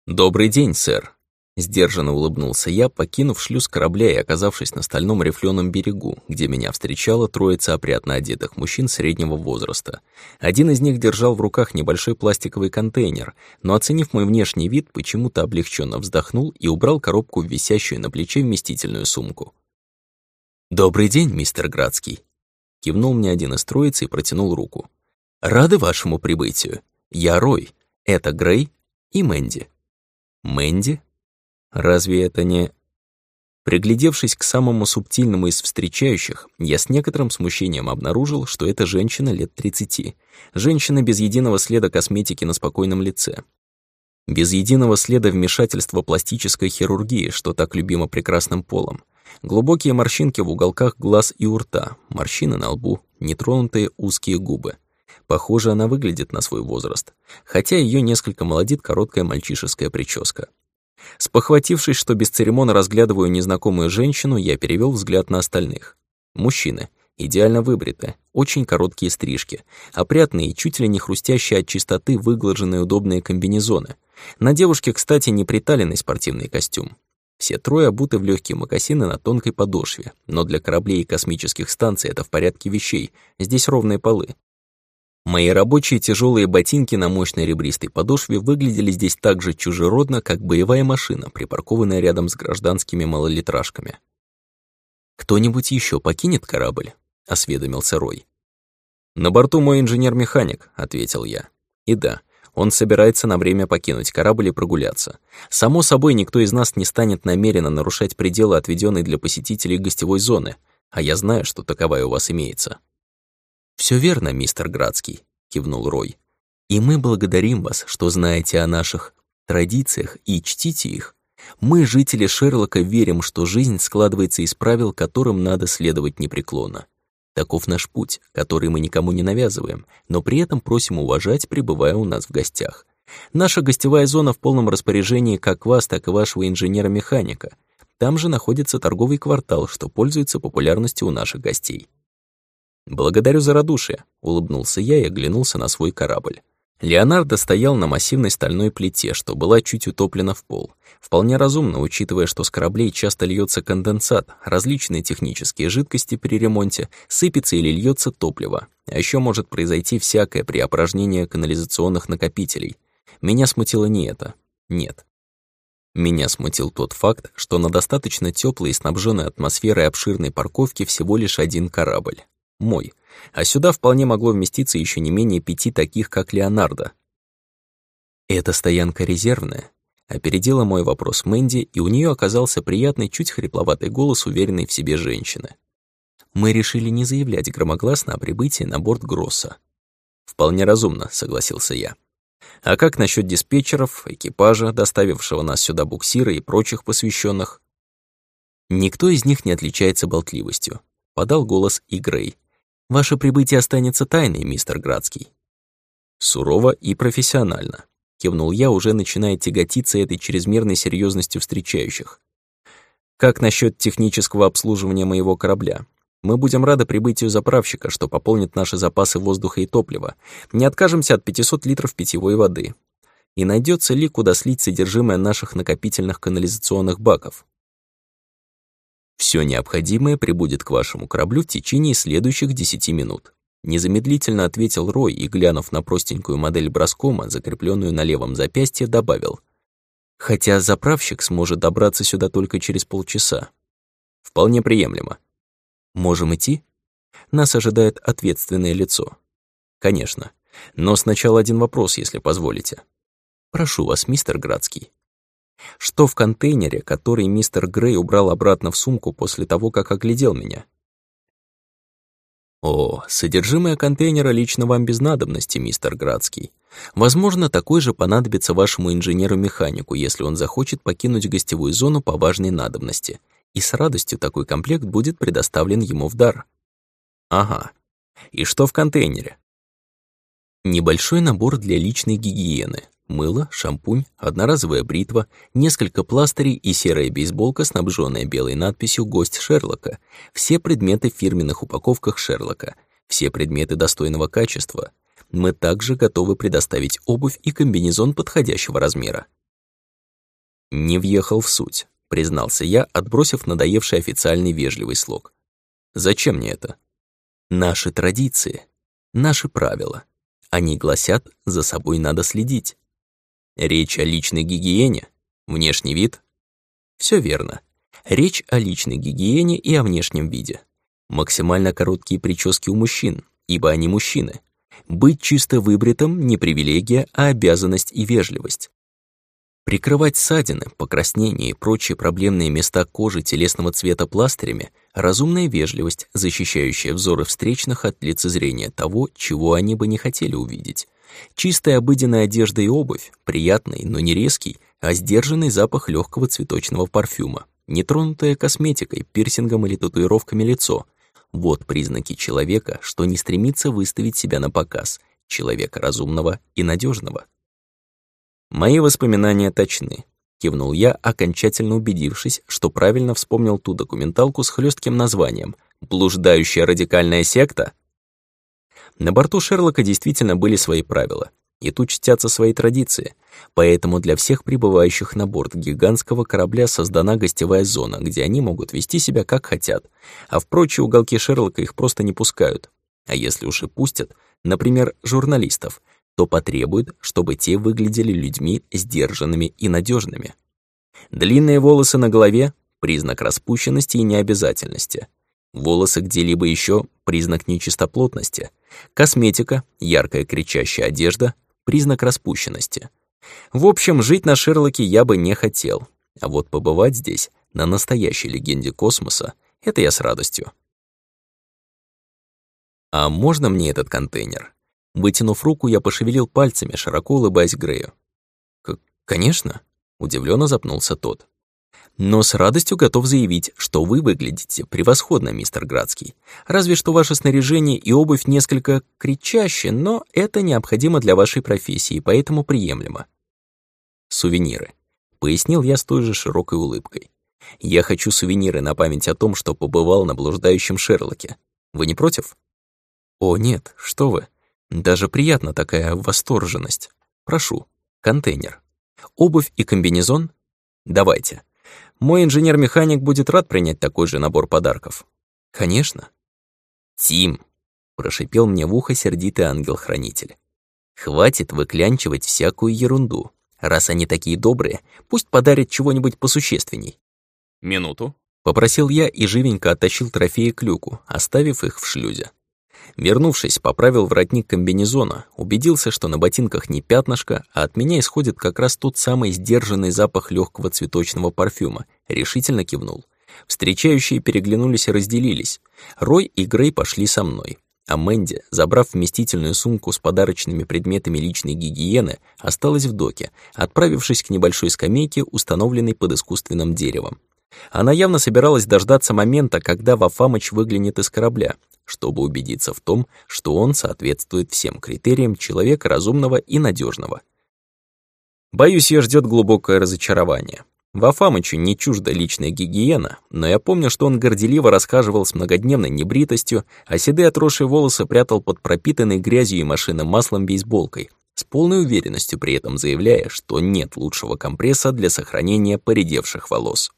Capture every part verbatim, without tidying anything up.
«Добрый день, сэр», — сдержанно улыбнулся я, покинув шлюз корабля и оказавшись на стальном рифлёном берегу, где меня встречала троица опрятно одетых мужчин среднего возраста. Один из них держал в руках небольшой пластиковый контейнер, но, оценив мой внешний вид, почему-то облегченно вздохнул и убрал коробку в висящую на плече вместительную сумку. «Добрый день, мистер Градский», — кивнул мне один из троицы и протянул руку. «Рады вашему прибытию. Я Рой, это Грей и Мэнди». «Мэнди? Разве это не...» Приглядевшись к самому субтильному из встречающих, я с некоторым смущением обнаружил, что это женщина лет тридцати. Женщина без единого следа косметики на спокойном лице. Без единого следа вмешательства пластической хирургии, что так любимо прекрасным полом. Глубокие морщинки в уголках глаз и у рта, морщины на лбу, нетронутые узкие губы. Похоже, она выглядит на свой возраст, хотя ее несколько молодит короткая мальчишеская прическа. Спохватившись, что бесцеремонно разглядываю незнакомую женщину, я перевел взгляд на остальных. Мужчины, идеально выбриты, очень короткие стрижки, опрятные и чуть ли не хрустящие от чистоты выглаженные удобные комбинезоны. На девушке, кстати, не приталенный спортивный костюм. Все трое обуты в легкие мокасины на тонкой подошве, но для кораблей и космических станций это в порядке вещей, здесь ровные полы. Мои рабочие тяжелые ботинки на мощной ребристой подошве выглядели здесь так же чужеродно, как боевая машина, припаркованная рядом с гражданскими малолитражками. «Кто-нибудь еще покинет корабль?» — осведомился Рой. «На борту мой инженер-механик», — ответил я. «И да, он собирается на время покинуть корабль и прогуляться. Само собой, никто из нас не станет намеренно нарушать пределы, отведенной для посетителей гостевой зоны, а я знаю, что таковая у вас имеется». «Всё верно, мистер Градский», — кивнул Рой. «И мы благодарим вас, что знаете о наших традициях и чтите их. Мы, жители Шерлока, верим, что жизнь складывается из правил, которым надо следовать непреклонно. Таков наш путь, который мы никому не навязываем, но при этом просим уважать, пребывая у нас в гостях. Наша гостевая зона в полном распоряжении как вас, так и вашего инженера-механика. Там же находится торговый квартал, что пользуется популярностью у наших гостей». «Благодарю за радушие», — улыбнулся я и оглянулся на свой корабль. Леонардо стоял на массивной стальной плите, что была чуть утоплена в пол. Вполне разумно, учитывая, что с кораблей часто льется конденсат, различные технические жидкости при ремонте, сыпется или льется топливо. А еще может произойти всякое при опорожнении канализационных накопителей. Меня смутило не это. Нет. Меня смутил тот факт, что на достаточно теплой и снабженной атмосферой обширной парковке всего лишь один корабль. Мой. А сюда вполне могло вместиться еще не менее пяти таких, как Леонардо. «Эта стоянка резервная», — опередила мой вопрос Мэнди, и у нее оказался приятный, чуть хрипловатый голос уверенной в себе женщины. «Мы решили не заявлять громогласно о прибытии на борт Гросса». «Вполне разумно», — согласился я. «А как насчет диспетчеров, экипажа, доставившего нас сюда буксира и прочих посвященных?» «Никто из них не отличается болтливостью», — подал голос и Грей. «Ваше прибытие останется тайной, мистер Градский». «Сурово и профессионально», — кивнул я, уже начиная тяготиться этой чрезмерной серьезностью встречающих. «Как насчет технического обслуживания моего корабля? Мы будем рады прибытию заправщика, что пополнит наши запасы воздуха и топлива. Не откажемся от пятисот литров питьевой воды. И найдется ли, куда слить содержимое наших накопительных канализационных баков? Все необходимое прибудет к вашему кораблю в течение следующих десяти минут», — незамедлительно ответил Рой и, глянув на простенькую модель броскома, закрепленную на левом запястье, добавил. «Хотя заправщик сможет добраться сюда только через полчаса». «Вполне приемлемо». «Можем идти?» Нас ожидает ответственное лицо. «Конечно. Но сначала один вопрос, если позволите». «Прошу вас, мистер Градский». «Что в контейнере, который мистер Грей убрал обратно в сумку после того, как оглядел меня?» «О, содержимое контейнера лично вам без надобности, мистер Градский. Возможно, такой же понадобится вашему инженеру-механику, если он захочет покинуть гостевую зону по важной надобности, и с радостью такой комплект будет предоставлен ему в дар». «Ага. И что в контейнере?» «Небольшой набор для личной гигиены. Мыло, шампунь, одноразовая бритва, несколько пластырей и серая бейсболка, снабженная белой надписью «Гость Шерлока», все предметы в фирменных упаковках Шерлока, все предметы достойного качества. Мы также готовы предоставить обувь и комбинезон подходящего размера». Не въехал в суть, признался я, отбросив надоевший официальный вежливый слог. Зачем мне это? Наши традиции, наши правила. Они гласят, за собой надо следить. Речь о личной гигиене, внешний вид. Все верно. Речь о личной гигиене и о внешнем виде. Максимально короткие прически у мужчин, ибо они мужчины. Быть чисто выбритым не привилегия, а обязанность и вежливость. Прикрывать ссадины, покраснения и прочие проблемные места кожи телесного цвета пластырями — разумная вежливость, защищающая взоры встречных от лицезрения того, чего они бы не хотели увидеть. Чистая обыденная одежда и обувь, приятный, но не резкий, а сдержанный запах легкого цветочного парфюма, нетронутое косметикой, пирсингом или татуировками лицо — вот признаки человека, что не стремится выставить себя на показ, человека разумного и надежного. «Мои воспоминания точны», — кивнул я, окончательно убедившись, что правильно вспомнил ту документалку с хлёстким названием «Блуждающая радикальная секта». На борту Шерлока действительно были свои правила, и тут чтятся свои традиции, поэтому для всех прибывающих на борт гигантского корабля создана гостевая зона, где они могут вести себя как хотят, а в прочие уголки Шерлока их просто не пускают. А если уж и пустят, например, журналистов, то потребует, чтобы те выглядели людьми сдержанными и надежными. Длинные волосы на голове — признак распущенности и необязательности. Волосы где-либо еще — признак нечистоплотности. Косметика, яркая кричащая одежда — признак распущенности. В общем, жить на Шерлоке я бы не хотел, а вот побывать здесь, на настоящей легенде космоса, это я с радостью. «А можно мне этот контейнер?» Вытянув руку, я пошевелил пальцами, широко улыбаясь Грею. «Конечно», — удивленно запнулся тот. «Но с радостью готов заявить, что вы выглядите превосходно, мистер Градский. Разве что ваше снаряжение и обувь несколько кричащие, но это необходимо для вашей профессии, поэтому приемлемо». «Сувениры», — пояснил я с той же широкой улыбкой. «Я хочу сувениры на память о том, что побывал на блуждающем Шерлоке. Вы не против?» «О, нет, что вы. Даже приятна такая восторженность. Прошу, контейнер. Обувь и комбинезон? Давайте. Мой инженер-механик будет рад принять такой же набор подарков». «Конечно». «Тим», — прошипел мне в ухо сердитый ангел-хранитель, «хватит выклянчивать всякую ерунду. Раз они такие добрые, пусть подарят чего-нибудь посущественней». «Минуту», — попросил я и живенько оттащил трофеи к люку, оставив их в шлюзе. Вернувшись, поправил воротник комбинезона, убедился, что на ботинках не пятнышко, а от меня исходит как раз тот самый сдержанный запах легкого цветочного парфюма, решительно кивнул. Встречающие переглянулись и разделились. Рой и Грей пошли со мной, а Мэнди, забрав вместительную сумку с подарочными предметами личной гигиены, осталась в доке, отправившись к небольшой скамейке, установленной под искусственным деревом. Она явно собиралась дождаться момента, когда Вафамыч выглянет из корабля, чтобы убедиться в том, что он соответствует всем критериям человека разумного и надежного. Боюсь, ее ждет глубокое разочарование. Вафамычу не чужда личная гигиена, но я помню, что он горделиво расхаживал с многодневной небритостью, а седые отросшие волосы прятал под пропитанной грязью и машинным маслом бейсболкой, с полной уверенностью при этом заявляя, что нет лучшего компресса для сохранения поредевших волос.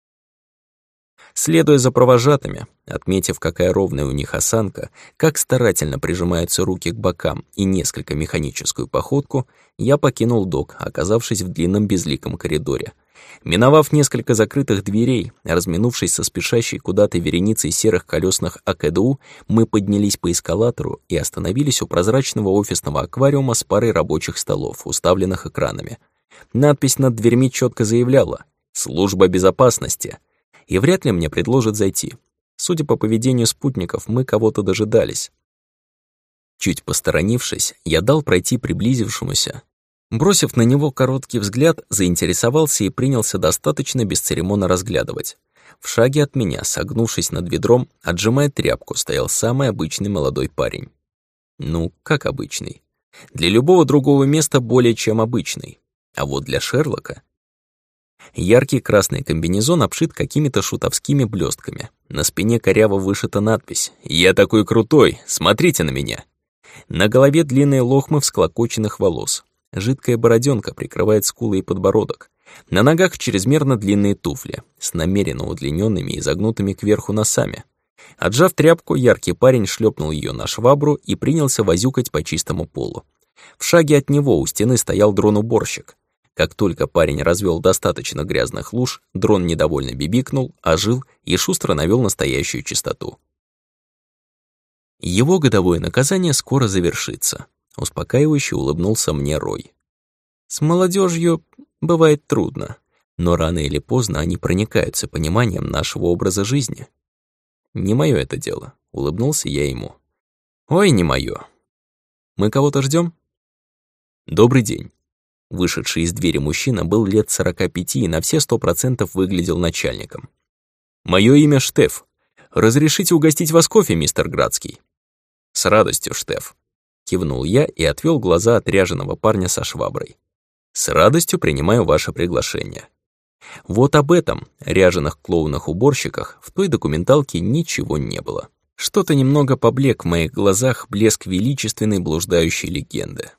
Следуя за провожатыми, отметив, какая ровная у них осанка, как старательно прижимаются руки к бокам и несколько механическую походку, я покинул док, оказавшись в длинном безликом коридоре. Миновав несколько закрытых дверей, разминувшись со спешащей куда-то вереницей серых колесных АКДУ, мы поднялись по эскалатору и остановились у прозрачного офисного аквариума с парой рабочих столов, уставленных экранами. Надпись над дверьми четко заявляла «Служба безопасности», и вряд ли мне предложат зайти. Судя по поведению спутников, мы кого-то дожидались. Чуть посторонившись, я дал пройти приблизившемуся. Бросив на него короткий взгляд, заинтересовался и принялся достаточно бесцеремонно разглядывать. В шаге от меня, согнувшись над ведром, отжимая тряпку, стоял самый обычный молодой парень. Ну, как обычный. Для любого другого места более чем обычный. А вот для Шерлока... Яркий красный комбинезон обшит какими-то шутовскими блестками. На спине коряво вышита надпись «Я такой крутой, смотрите на меня». На голове длинные лохмы всклокоченных волос. Жидкая бороденка прикрывает скулы и подбородок. На ногах чрезмерно длинные туфли, с намеренно удлиненными и загнутыми кверху носами. Отжав тряпку, яркий парень шлепнул ее на швабру и принялся возюкать по чистому полу. В шаге от него у стены стоял дрон-уборщик. Как только парень развел достаточно грязных луж, дрон недовольно бибикнул, ожил и шустро навел настоящую чистоту. Его годовое наказание скоро завершится. Успокаивающе улыбнулся мне Рой. С молодежью бывает трудно, но рано или поздно они проникаются пониманием нашего образа жизни. Не мое это дело, улыбнулся я ему. Ой, не мое. Мы кого-то ждем? Добрый день. Вышедший из двери мужчина был лет сорока пяти и на все сто процентов выглядел начальником. Мое имя Штеф. Разрешите угостить вас кофе, мистер Градский? С радостью, Штеф. Кивнул я и отвел глаза от ряженого парня со шваброй. С радостью принимаю ваше приглашение. Вот об этом, ряженых клоунах-уборщиках, в той документалке ничего не было. Что-то немного поблек в моих глазах блеск величественной блуждающей легенды.